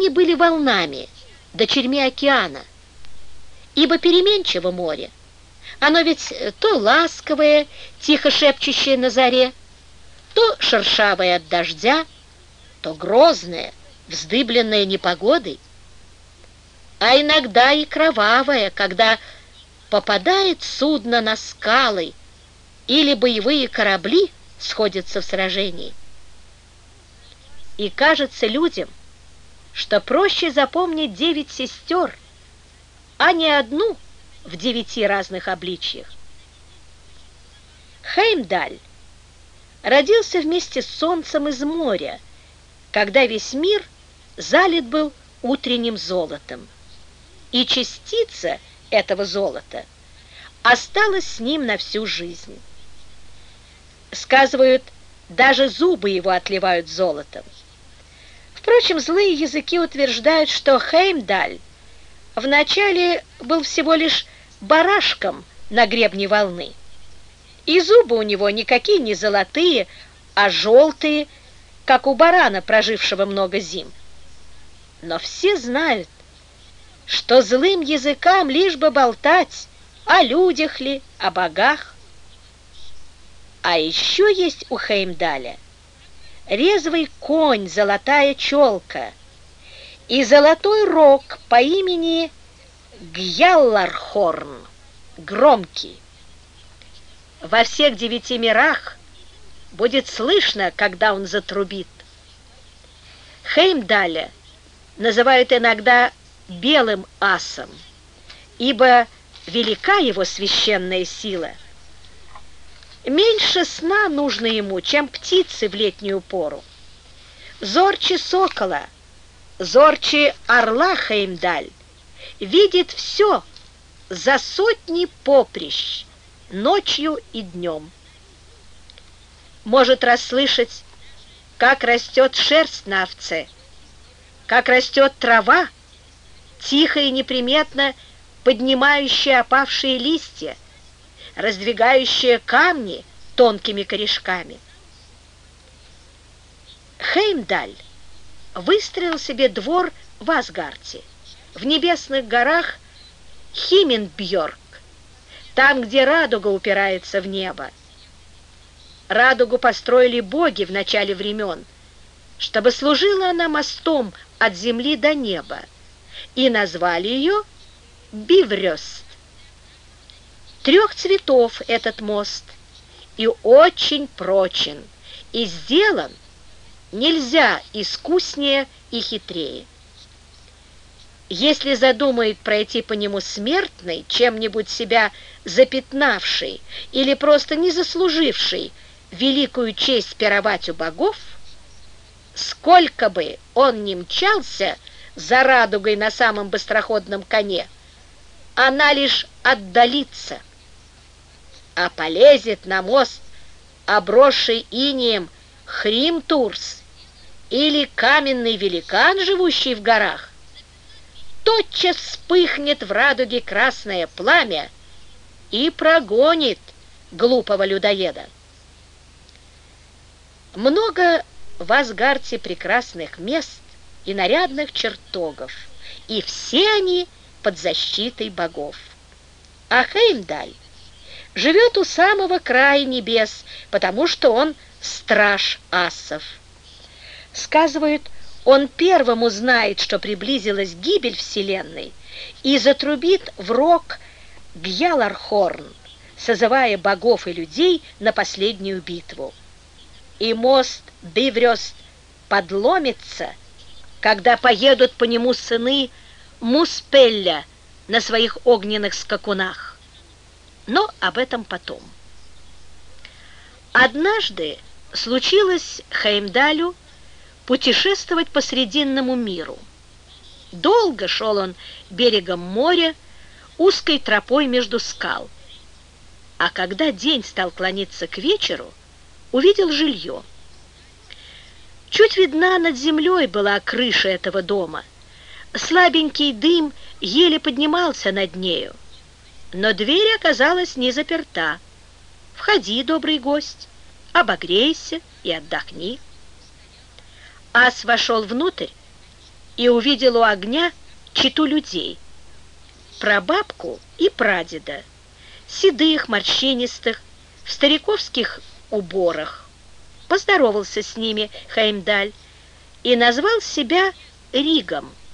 они были волнами, дочерьми океана, ибо переменчиво море. Оно ведь то ласковое, тихо шепчущее на заре, то шершавое от дождя, то грозное, вздыбленное непогодой, а иногда и кровавое, когда попадает судно на скалы или боевые корабли сходятся в сражении. И кажется людям, что проще запомнить 9 сестер, а не одну в 9 разных обличьях. Хеймдаль родился вместе с солнцем из моря, когда весь мир залит был утренним золотом, и частица этого золота осталась с ним на всю жизнь. Сказывают, даже зубы его отливают золотом. Впрочем, злые языки утверждают, что Хеймдаль вначале был всего лишь барашком на гребне волны, и зубы у него никакие не золотые, а желтые, как у барана, прожившего много зим. Но все знают, что злым языкам лишь бы болтать о людях ли, о богах. А еще есть у Хеймдаля резвый конь, золотая челка, и золотой рог по имени Гьяллархорн, громкий. Во всех 9 мирах будет слышно, когда он затрубит. Хеймдаля называют иногда белым асом, ибо велика его священная сила. Меньше сна нужно ему, чем птицы в летнюю пору. Зорче сокола, зорче орла Хеймдаль видит все за сотни поприщ, ночью и днем. Может расслышать, как растет шерсть на овце, как растет трава, тихо и неприметно поднимающая опавшие листья, раздвигающая камни тонкими корешками. Хеймдаль выстроил себе двор в Асгарте, в небесных горах Химинбьорг, там, где радуга упирается в небо. Радугу построили боги в начале времен, чтобы служила она мостом от земли до неба, и назвали ее Бифрёст. 3 цветов этот мост, и очень прочен, и сделан нельзя искуснее и хитрее. Если задумает пройти по нему смертный, чем-нибудь себя запятнавший или просто не заслуживший великую честь пировать у богов, сколько бы он ни мчался за радугой на самом быстроходном коне, она лишь отдалится, а полезет на мост, обросший инеем Хримтурс или каменный великан, живущий в горах, тотчас вспыхнет в радуге красное пламя и прогонит глупого людоеда. Много в Асгарте прекрасных мест и нарядных чертогов, и все они под защитой богов. А Хеймдаль живет у самого края небес, потому что он страж асов. Сказывают, он первым узнает, что приблизилась гибель вселенной, и затрубит в рог Гьяллархорн, созывая богов и людей на последнюю битву. И мост Бифрёст подломится, когда поедут по нему сыны Муспелля на своих огненных скакунах. Но об этом потом. Однажды случилось Хеймдалю путешествовать по Срединному миру. Долго шел он берегом моря, узкой тропой между скал. А когда день стал клониться к вечеру, увидел жилье. Чуть видна над землей была крыша этого дома. Слабенький дым еле поднимался над нею, но дверь оказалась не заперта. «Входи, добрый гость, обогрейся и отдохни». Ас вошел внутрь и увидел у огня чету людей, прабабку и прадеда, седых, морщинистых, в стариковских уборах. Поздоровался с ними Хеймдаль и назвал себя Ригом.